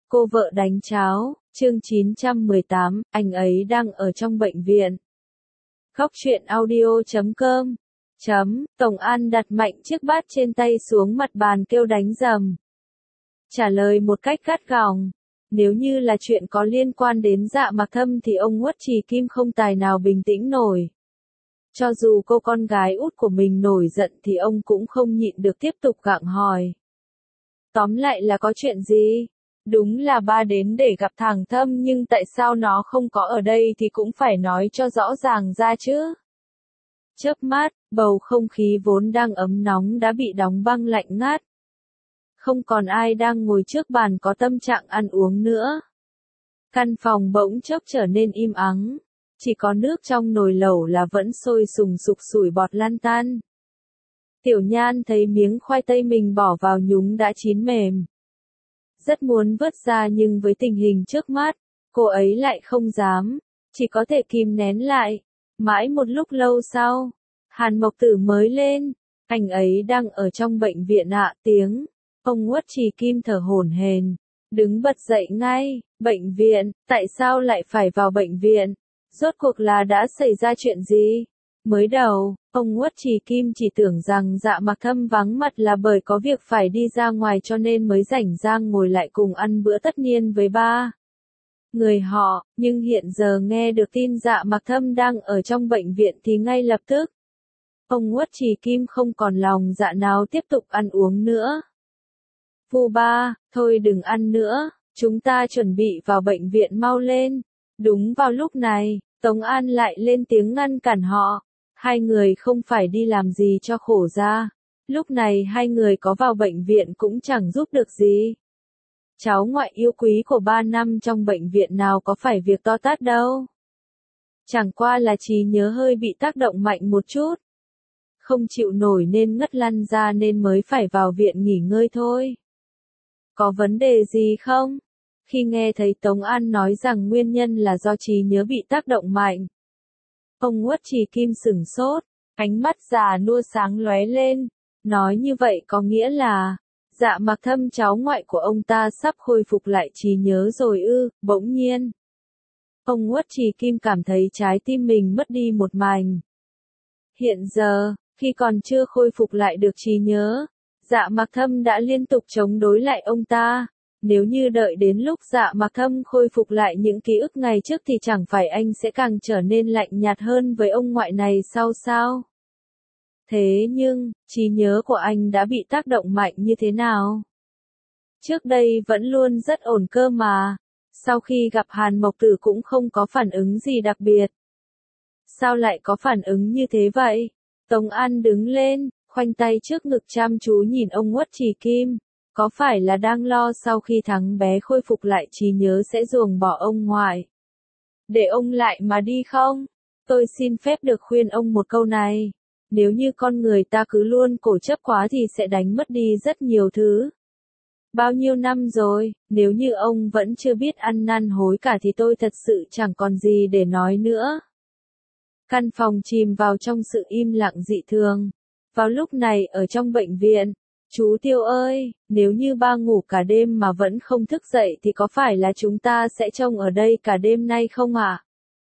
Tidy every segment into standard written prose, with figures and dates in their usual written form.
Cô vợ đánh cháo, chương 918, anh ấy đang ở trong bệnh viện. Khóc chuyện audio.com. Tổng An đặt mạnh chiếc bát trên tay xuống mặt bàn kêu đánh rầm. Trả lời một cách gắt gỏng. Nếu như là chuyện có liên quan đến Dạ Mặc Thâm thì ông Uất Trì Kim không tài nào bình tĩnh nổi. Cho dù cô con gái út của mình nổi giận thì ông cũng không nhịn được tiếp tục gặng hỏi. Tóm lại là có chuyện gì? Đúng là ba đến để gặp thằng Thâm nhưng tại sao nó không có ở đây thì cũng phải nói cho rõ ràng ra chứ. Chớp mắt, bầu không khí vốn đang ấm nóng đã bị đóng băng lạnh ngắt. Không còn ai đang ngồi trước bàn có tâm trạng ăn uống nữa. Căn phòng bỗng chốc trở nên im ắng. Chỉ có nước trong nồi lẩu là vẫn sôi sùng sục sủi bọt lan tan. Tiểu Nhan thấy miếng khoai tây mình bỏ vào nhúng đã chín mềm. Rất muốn vớt ra nhưng với tình hình trước mắt, cô ấy lại không dám, chỉ có thể kìm nén lại. Mãi một lúc lâu sau, Hàn Mộc Tử mới lên, anh ấy đang ở trong bệnh viện ạ. Tiếng ông Uất Trì Kim thở hổn hển, đứng bật dậy ngay. Bệnh viện, tại sao lại phải vào bệnh viện? Rốt cuộc là đã xảy ra chuyện gì? Mới đầu, ông Uất Trì Kim chỉ tưởng rằng Dạ Mặc Thâm vắng mặt là bởi có việc phải đi ra ngoài cho nên mới rảnh rang ngồi lại cùng ăn bữa tất niên với ba người họ, nhưng hiện giờ nghe được tin Dạ Mặc Thâm đang ở trong bệnh viện thì ngay lập tức, ông Uất Trì Kim không còn lòng dạ nào tiếp tục ăn uống nữa. Vu ba, thôi đừng ăn nữa, chúng ta chuẩn bị vào bệnh viện mau lên. Đúng vào lúc này, Tống An lại lên tiếng ngăn cản họ. Hai người không phải đi làm gì cho khổ ra. Lúc này hai người có vào bệnh viện cũng chẳng giúp được gì. Cháu ngoại yêu quý của 3 năm trong bệnh viện nào có phải việc to tát đâu. Chẳng qua là trí nhớ hơi bị tác động mạnh một chút. Không chịu nổi nên ngất lăn ra nên mới phải vào viện nghỉ ngơi thôi. Có vấn đề gì không? Khi nghe thấy Tống An nói rằng nguyên nhân là do trí nhớ bị tác động mạnh. Ông Uất Trì Kim sửng sốt, ánh mắt già nua sáng lóe lên, nói như vậy có nghĩa là, Dạ Mặc Thâm cháu ngoại của ông ta sắp khôi phục lại trí nhớ rồi ư? Bỗng nhiên. Ông Uất Trì Kim cảm thấy trái tim mình mất đi một mảnh. Hiện giờ, khi còn chưa khôi phục lại được trí nhớ, Dạ Mặc Thâm đã liên tục chống đối lại ông ta. Nếu như đợi đến lúc Dạ Mặc Thâm khôi phục lại những ký ức ngày trước thì chẳng phải anh sẽ càng trở nên lạnh nhạt hơn với ông ngoại này sao? Thế nhưng, trí nhớ của anh đã bị tác động mạnh như thế nào? Trước đây vẫn luôn rất ổn cơ mà. Sau khi gặp Hàn Mộc Tử cũng không có phản ứng gì đặc biệt. Sao lại có phản ứng như thế vậy? Tống An đứng lên, khoanh tay trước ngực chăm chú nhìn ông Uất Trì Kim. Có phải là đang lo sau khi thằng bé khôi phục lại trí nhớ sẽ ruồng bỏ ông ngoại? Để ông lại mà đi không? Tôi xin phép được khuyên ông một câu này. Nếu như con người ta cứ luôn cố chấp quá thì sẽ đánh mất đi rất nhiều thứ. Bao nhiêu năm rồi, nếu như ông vẫn chưa biết ăn năn hối cả thì tôi thật sự chẳng còn gì để nói nữa. Căn phòng chìm vào trong sự im lặng dị thường. Vào lúc này ở trong bệnh viện, chú Tiêu ơi, nếu như ba ngủ cả đêm mà vẫn không thức dậy thì có phải là chúng ta sẽ trông ở đây cả đêm nay không ạ?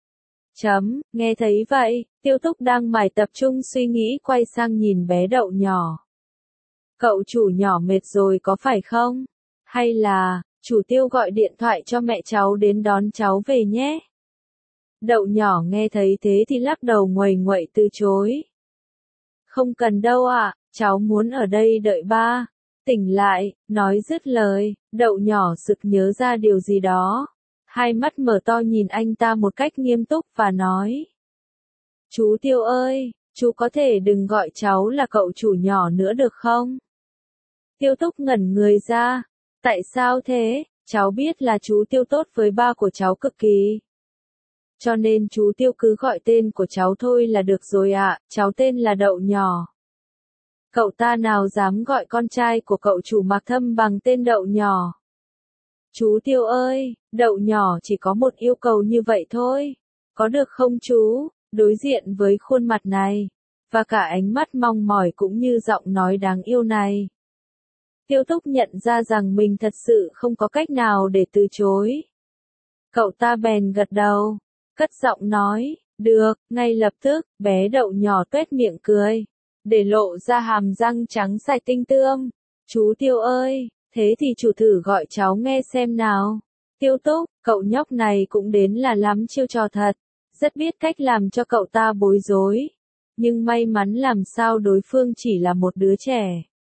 Nghe thấy vậy, Tiêu Túc đang mải tập trung suy nghĩ quay sang nhìn bé Đậu nhỏ. Cậu chủ nhỏ mệt rồi có phải không? Hay là, chủ Tiêu gọi điện thoại cho mẹ cháu đến đón cháu về nhé? Đậu nhỏ nghe thấy thế thì lắc đầu nguầy nguậy từ chối. Không cần đâu ạ, cháu muốn ở đây đợi ba. Tỉnh lại, nói dứt lời, Đậu nhỏ sực nhớ ra điều gì đó. Hai mắt mở to nhìn anh ta một cách nghiêm túc và nói. Chú Tiêu ơi, chú có thể đừng gọi cháu là cậu chủ nhỏ nữa được không? Tiêu Túc ngẩn người ra. Tại sao thế? Cháu biết là chú Tiêu tốt với ba của cháu cực kỳ. Cho nên chú Tiêu cứ gọi tên của cháu thôi là được rồi ạ, cháu tên là Đậu nhỏ. Cậu ta nào dám gọi con trai của cậu chủ Mặc Thâm bằng tên Đậu nhỏ. Chú Tiêu ơi, Đậu nhỏ chỉ có một yêu cầu như vậy thôi. Có được không chú? Đối diện với khuôn mặt này, và cả ánh mắt mong mỏi cũng như giọng nói đáng yêu này. Tiêu Túc nhận ra rằng mình thật sự không có cách nào để từ chối. Cậu ta bèn gật đầu, cất giọng nói, được, ngay lập tức, bé đậu nhỏ tuét miệng cười, để lộ ra hàm răng trắng sạch tinh tươm. Chú Tiêu ơi, thế thì chủ thử gọi cháu nghe xem nào. Tiêu Túc, cậu nhóc này cũng đến là lắm chiêu trò thật, rất biết cách làm cho cậu ta bối rối. Nhưng may mắn làm sao đối phương chỉ là một đứa trẻ.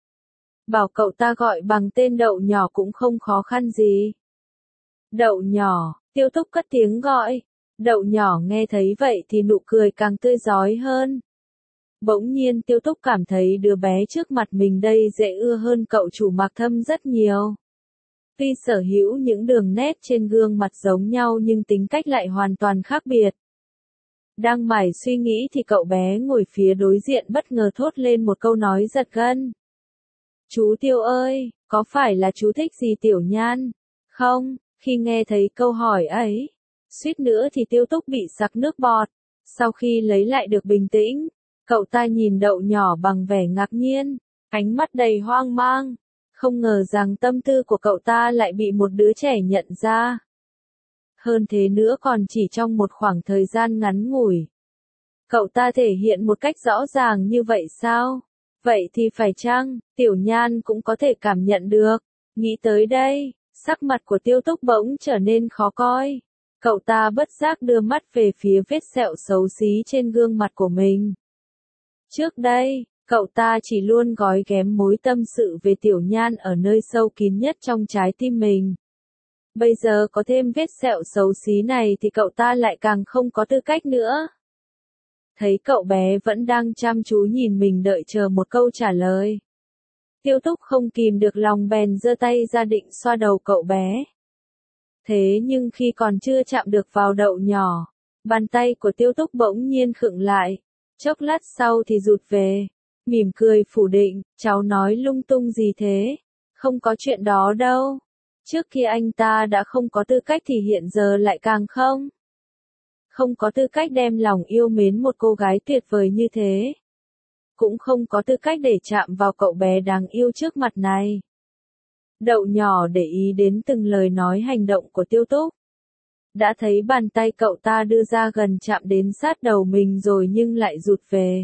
Bảo cậu ta gọi bằng tên đậu nhỏ cũng không khó khăn gì. Đậu nhỏ, Tiêu Túc cất tiếng gọi. Đậu nhỏ nghe thấy vậy thì nụ cười càng tươi rói hơn. Bỗng nhiên Tiêu Túc cảm thấy đứa bé trước mặt mình đây dễ ưa hơn cậu chủ Mạc Thâm rất nhiều. Tuy sở hữu những đường nét trên gương mặt giống nhau nhưng tính cách lại hoàn toàn khác biệt. Đang mải suy nghĩ thì cậu bé ngồi phía đối diện bất ngờ thốt lên một câu nói giật gân. Chú Tiêu ơi, có phải là chú thích gì Tiểu Nhan? Không, khi nghe thấy câu hỏi ấy, suýt nữa thì Tiêu Túc bị sặc nước bọt. Sau khi lấy lại được bình tĩnh, cậu ta nhìn đậu nhỏ bằng vẻ ngạc nhiên, ánh mắt đầy hoang mang. Không ngờ rằng tâm tư của cậu ta lại bị một đứa trẻ nhận ra. Hơn thế nữa còn chỉ trong một khoảng thời gian ngắn ngủi. Cậu ta thể hiện một cách rõ ràng như vậy sao? Vậy thì phải chăng, Tiểu Nhan cũng có thể cảm nhận được. Nghĩ tới đây, sắc mặt của Tiêu Túc bỗng trở nên khó coi. Cậu ta bất giác đưa mắt về phía vết sẹo xấu xí trên gương mặt của mình. Trước đây, cậu ta chỉ luôn gói ghém mối tâm sự về Tiểu Nhan ở nơi sâu kín nhất trong trái tim mình. Bây giờ có thêm vết sẹo xấu xí này thì cậu ta lại càng không có tư cách nữa. Thấy cậu bé vẫn đang chăm chú nhìn mình đợi chờ một câu trả lời. Tiêu Túc không kìm được lòng bèn giơ tay ra định xoa đầu cậu bé. Thế nhưng khi còn chưa chạm được vào đậu nhỏ, bàn tay của Tiêu Túc bỗng nhiên khựng lại. Chốc lát sau thì rụt về, mỉm cười phủ định, cháu nói lung tung gì thế? Không có chuyện đó đâu. Trước khi anh ta đã không có tư cách thì hiện giờ lại càng không. Không có tư cách đem lòng yêu mến một cô gái tuyệt vời như thế. Cũng không có tư cách để chạm vào cậu bé đáng yêu trước mặt này. Đậu nhỏ để ý đến từng lời nói hành động của Tiêu Túc. Đã thấy bàn tay cậu ta đưa ra gần chạm đến sát đầu mình rồi nhưng lại rụt về.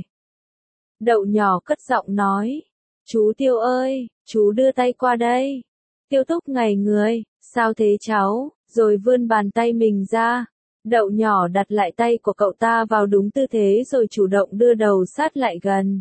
Đậu nhỏ cất giọng nói. Chú Tiêu ơi, chú đưa tay qua đây. Tiêu Túc ngây người, sao thế cháu, rồi vươn bàn tay mình ra. Đậu nhỏ đặt lại tay của cậu ta vào đúng tư thế rồi chủ động đưa đầu sát lại gần.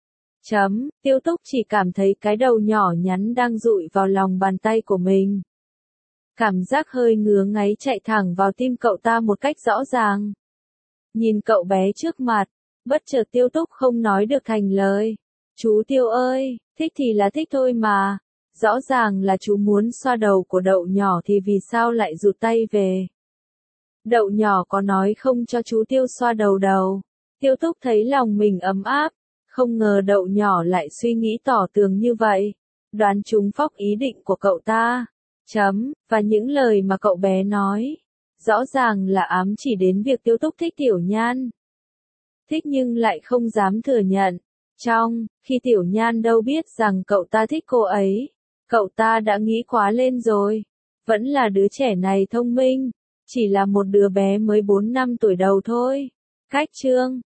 Tiêu Túc chỉ cảm thấy cái đầu nhỏ nhắn đang dụi vào lòng bàn tay của mình. Cảm giác hơi ngứa ngáy chạy thẳng vào tim cậu ta một cách rõ ràng. Nhìn cậu bé trước mặt, bất chợt Tiêu Túc không nói được thành lời. Chú Tiêu ơi, thích thì là thích thôi mà. Rõ ràng là chú muốn xoa đầu của đậu nhỏ thì vì sao lại rụt tay về. Đậu nhỏ có nói không cho chú Tiêu xoa đầu đâu. Tiêu Túc thấy lòng mình ấm áp. Không ngờ đậu nhỏ lại suy nghĩ tỏ tường như vậy. Đoán trúng phóc ý định của cậu ta. Và những lời mà cậu bé nói. Rõ ràng là ám chỉ đến việc Tiêu Túc thích Tiểu Nhan. Thích nhưng lại không dám thừa nhận. Khi Tiểu Nhan đâu biết rằng cậu ta thích cô ấy. Cậu ta đã nghĩ quá lên rồi. Vẫn là đứa trẻ này thông minh. Chỉ là một đứa bé mới 4 năm tuổi đầu thôi. Cách chương